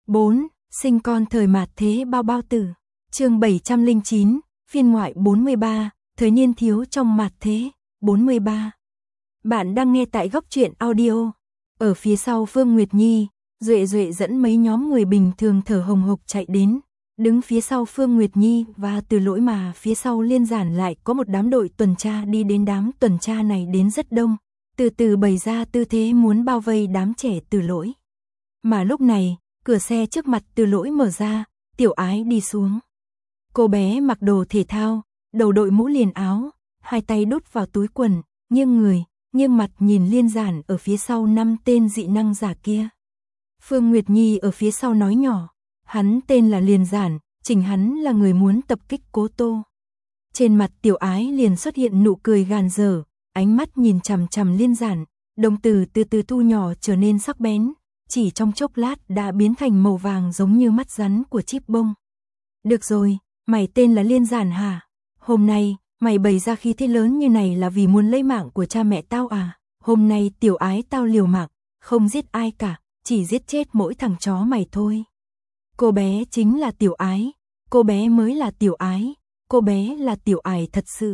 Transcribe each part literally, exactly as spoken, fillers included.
bốn. Sinh con thời mạt thế bao bao tử. Chương bảy trăm lẻ chín, phiên ngoại bốn mươi ba, thời niên thiếu trong mạt thế, bốn mươi ba. Bạn đang nghe tại Góc Truyện Audio. Ở phía sau Phương Nguyệt Nhi, Duệ Duệ dẫn mấy nhóm người bình thường thở hồng hộc chạy đến, đứng phía sau Phương Nguyệt Nhi và Từ Lỗi, mà phía sau Liên Giản lại có một đám đội tuần tra đi đến. Đám tuần tra này đến rất đông, từ từ bày ra tư thế muốn bao vây đám trẻ Từ Lỗi. Mà lúc này, cửa xe trước mặt Từ Lỗi mở ra, Tiểu Ái đi xuống. Cô bé mặc đồ thể thao, đầu đội mũ liền áo, hai tay đút vào túi quần, nghiêng người, nghiêng mặt nhìn Liên Giản ở phía sau năm tên dị năng giả kia. Phương Nguyệt Nhi ở phía sau nói nhỏ, hắn tên là Liên Giản, chính hắn là người muốn tập kích Cố Tô. Trên mặt Tiểu Ái liền xuất hiện nụ cười gàn dở, ánh mắt nhìn chằm chằm Liên Giản, đồng tử từ từ thu nhỏ trở nên sắc bén, chỉ trong chốc lát đã biến thành màu vàng giống như mắt rắn của chip bông. Được rồi, mày tên là Liên Giản hả? Hôm nay, mày bày ra khí thế lớn như này là vì muốn lấy mạng của cha mẹ tao à? Hôm nay Tiểu Ái tao liều mạng, không giết ai cả, chỉ giết chết mỗi thằng chó mày thôi. Cô bé chính là Tiểu Ái, cô bé mới là Tiểu Ái, cô bé là Tiểu Ái thật sự.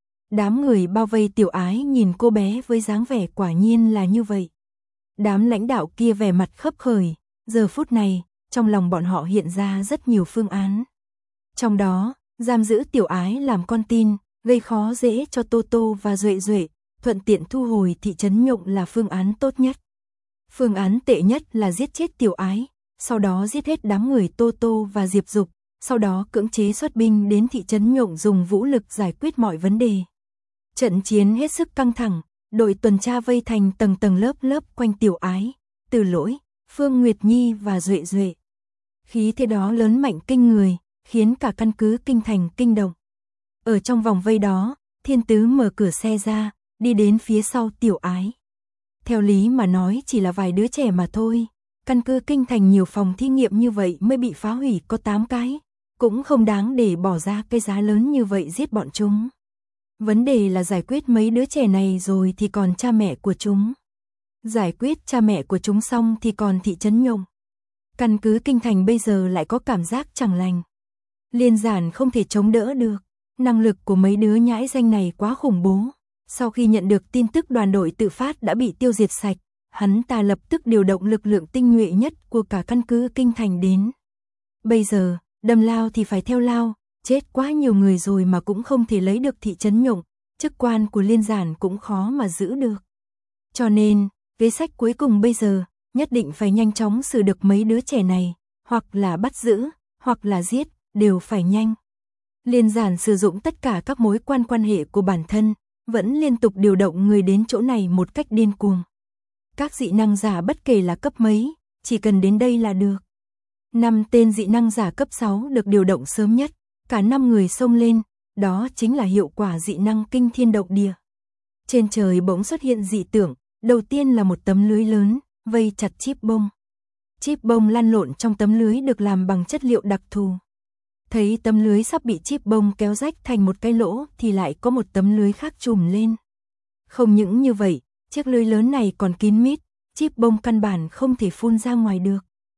Đám người bao vây Tiểu Ái nhìn cô bé với dáng vẻ quả nhiên là như vậy. Đám lãnh đạo kia vẻ mặt khấp khởi, giờ phút này, trong lòng bọn họ hiện ra rất nhiều phương án. Trong đó, giam giữ Tiểu Ái làm con tin, gây khó dễ cho Tô Tô và Duệ Duệ, thuận tiện thu hồi thị trấn Nhộng là phương án tốt nhất. Phương án tệ nhất là giết chết Tiểu Ái, sau đó giết hết đám người Tô Tô và Diệp Dục, sau đó cưỡng chế xuất binh đến thị trấn Nhộng dùng vũ lực giải quyết mọi vấn đề. Trận chiến hết sức căng thẳng, đội tuần tra vây thành tầng tầng lớp lớp quanh Tiểu Ái, Từ Lỗi, Phương Nguyệt Nhi và Duệ Duệ. Khí thế đó lớn mạnh kinh người, khiến cả căn cứ kinh thành kinh động. Ở trong vòng vây đó, Thiên Tứ mở cửa xe ra, đi đến phía sau Tiểu Ái. Theo lý mà nói chỉ là vài đứa trẻ mà thôi, căn cứ kinh thành nhiều phòng thí nghiệm như vậy mới bị phá hủy có tám cái, cũng không đáng để bỏ ra cái giá lớn như vậy giết bọn chúng. Vấn đề là giải quyết mấy đứa trẻ này rồi thì còn cha mẹ của chúng. Giải quyết cha mẹ của chúng xong thì còn thị trấn Nhộng. Căn cứ kinh thành bây giờ lại có cảm giác chẳng lành. Liên Giản không thể chống đỡ được, năng lực của mấy đứa nhãi danh này quá khủng bố. Sau khi nhận được tin tức đoàn đội tự phát đã bị tiêu diệt sạch, hắn ta lập tức điều động lực lượng tinh nhuệ nhất của cả căn cứ kinh thành đến. Bây giờ, đâm lao thì phải theo lao, chết quá nhiều người rồi mà cũng không thể lấy được thị trấn Nhộng, chức quan của Liên Giản cũng khó mà giữ được. Cho nên, kế sách cuối cùng bây giờ, nhất định phải nhanh chóng xử được mấy đứa trẻ này, hoặc là bắt giữ, hoặc là giết, đều phải nhanh. Liên Giản sử dụng tất cả các mối quan quan hệ của bản thân, vẫn liên tục điều động người đến chỗ này một cách điên cuồng. Các dị năng giả bất kể là cấp mấy, chỉ cần đến đây là được. Năm tên dị năng giả cấp sáu được điều động sớm nhất, cả năm người xông lên, đó chính là hiệu quả dị năng kinh thiên động địa. Trên trời bỗng xuất hiện dị tượng, đầu tiên là một tấm lưới lớn, vây chặt chip bông. Chip bông lăn lộn trong tấm lưới được làm bằng chất liệu đặc thù. Thấy tấm lưới sắp bị chip bông kéo rách thành một cái lỗ thì lại có một tấm lưới khác trùm lên. Không những như vậy, chiếc lưới lớn này còn kín mít, chip bông căn bản không thể phun ra ngoài được.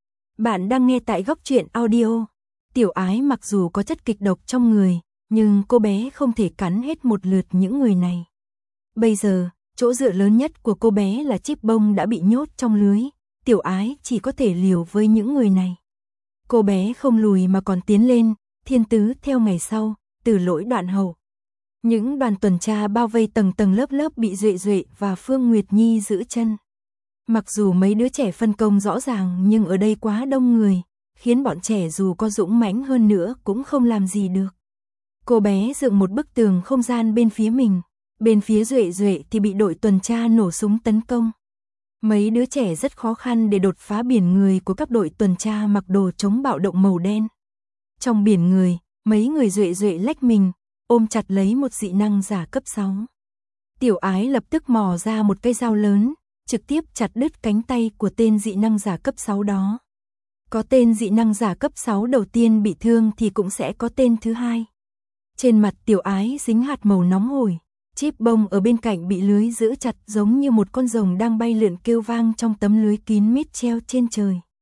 Bạn đang nghe tại Góc Truyện Audio. Tiểu Ái mặc dù có chất kịch độc trong người, nhưng cô bé không thể cắn hết một lượt những người này. Bây giờ, chỗ dựa lớn nhất của cô bé là chip bông đã bị nhốt trong lưới, Tiểu Ái chỉ có thể liều với những người này. Cô bé không lùi mà còn tiến lên, Thiên Tứ theo ngày sau, Từ Lỗi đoạn hậu. Những đoàn tuần tra bao vây tầng tầng lớp lớp bị Duệ Duệ và Phương Nguyệt Nhi giữ chân. Mặc dù mấy đứa trẻ phân công rõ ràng nhưng ở đây quá đông người, khiến bọn trẻ dù có dũng mãnh hơn nữa cũng không làm gì được. Cô bé dựng một bức tường không gian bên phía mình, bên phía Duệ Duệ thì bị đội tuần tra nổ súng tấn công. Mấy đứa trẻ rất khó khăn để đột phá biển người của các đội tuần tra mặc đồ chống bạo động màu đen. Trong biển người, mấy người Duệ Duệ lách mình, ôm chặt lấy một dị năng giả cấp sáu. Tiểu Ái lập tức mò ra một cây dao lớn, trực tiếp chặt đứt cánh tay của tên dị năng giả cấp sáu đó. Có tên dị năng giả cấp sáu đầu tiên bị thương thì cũng sẽ có tên thứ hai. Trên mặt Tiểu Ái dính hạt màu nóng hổi, chip bông ở bên cạnh bị lưới giữ chặt giống như một con rồng đang bay lượn kêu vang trong tấm lưới kín mít treo trên trời.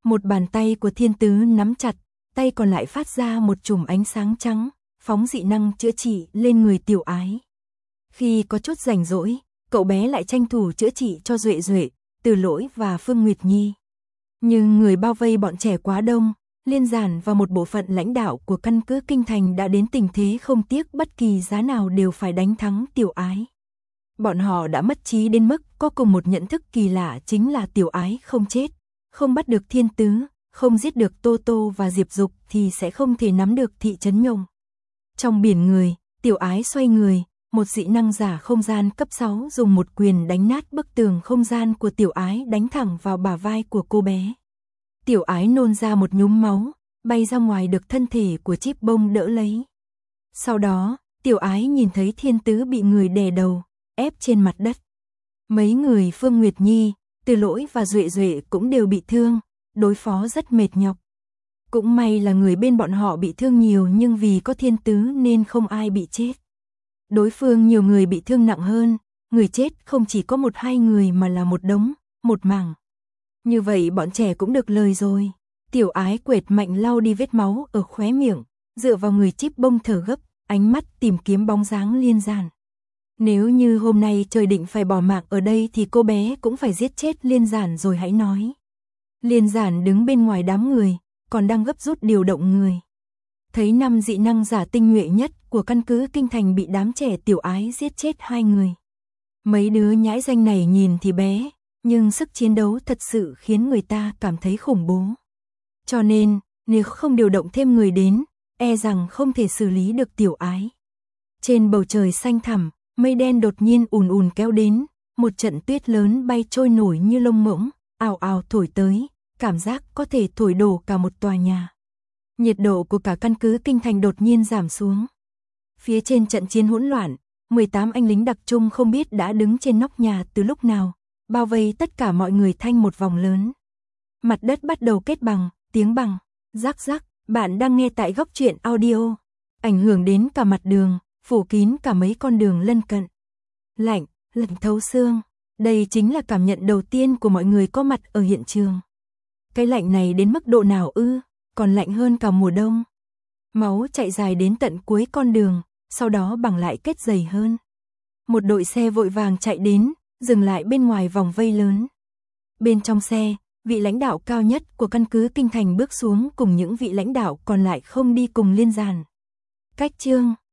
Một bàn tay của Thiên Tứ nắm chặt, tay còn lại phát ra một chùm ánh sáng trắng, phóng dị năng chữa trị lên người Tiểu Ái. Khi có chút rảnh rỗi, cậu bé lại tranh thủ chữa trị cho Duệ Duệ, Từ Lỗi và Phương Nguyệt Nhi. Nhưng người bao vây bọn trẻ quá đông, Liên Giản và một bộ phận lãnh đạo của căn cứ Kinh Thành đã đến tình thế không tiếc bất kỳ giá nào đều phải đánh thắng Tiểu Ái. Bọn họ đã mất trí đến mức có cùng một nhận thức kỳ lạ, chính là Tiểu Ái không chết, không bắt được Thiên Tứ, không giết được Tô Tô và Diệp Dục thì sẽ không thể nắm được thị trấn Nhung. Trong biển người, Tiểu Ái xoay người, một dị năng giả không gian cấp sáu dùng một quyền đánh nát bức tường không gian của Tiểu Ái, đánh thẳng vào bả vai của cô bé. Tiểu Ái nôn ra một nhúm máu, bay ra ngoài được thân thể của Chíp Bông đỡ lấy. Sau đó, Tiểu Ái nhìn thấy Thiên Tứ bị người đè đầu, ép trên mặt đất. Mấy người Phương Nguyệt Nhi, Từ Lỗi và Duệ Duệ cũng đều bị thương, đối phó rất mệt nhọc. Cũng may là người bên bọn họ bị thương nhiều, nhưng vì có Thiên Tứ nên không ai bị chết. Đối phương nhiều người bị thương nặng hơn, người chết không chỉ có một hai người mà là một đống, một mảng. Như vậy bọn trẻ cũng được lời rồi. Tiểu Ái quệt mạnh lau đi vết máu ở khóe miệng, dựa vào người Chíp Bông thở gấp, ánh mắt tìm kiếm bóng dáng Liên Giản. Nếu như hôm nay trời định phải bỏ mạng ở đây thì cô bé cũng phải giết chết Liên Giản rồi hãy nói. Liên Giản đứng bên ngoài đám người, còn đang gấp rút điều động người. Thấy năm dị năng giả tinh nhuệ nhất của căn cứ Kinh Thành bị đám trẻ Tiểu Ái giết chết hai người. Mấy đứa nhãi danh này nhìn thì bé, nhưng sức chiến đấu thật sự khiến người ta cảm thấy khủng bố. Cho nên, nếu không điều động thêm người đến, e rằng không thể xử lý được Tiểu Ái. Trên bầu trời xanh thẳm, mây đen đột nhiên ùn ùn kéo đến, một trận tuyết lớn bay trôi nổi như lông ngỗng, ào ào thổi tới, cảm giác có thể thổi đổ cả một tòa nhà. Nhiệt độ của cả căn cứ Kinh Thành đột nhiên giảm xuống. Phía trên trận chiến hỗn loạn, mười tám anh lính đặc chủng không biết đã đứng trên nóc nhà từ lúc nào, bao vây tất cả mọi người thành một vòng lớn. Mặt đất bắt đầu kết bằng, tiếng bằng, rắc rắc. Bạn đang nghe tại Góc Truyện Audio, ảnh hưởng đến cả mặt đường, phủ kín cả mấy con đường lân cận. Lạnh, lạnh thấu xương. Đây chính là cảm nhận đầu tiên của mọi người có mặt ở hiện trường. Cái lạnh này đến mức độ nào ư, còn lạnh hơn cả mùa đông. Máu chạy dài đến tận cuối con đường, sau đó bằng lại kết dày hơn. Một đội xe vội vàng chạy đến, dừng lại bên ngoài vòng vây lớn. Bên trong xe, vị lãnh đạo cao nhất của căn cứ Kinh Thành bước xuống cùng những vị lãnh đạo còn lại không đi cùng Liên Giản. Cách chương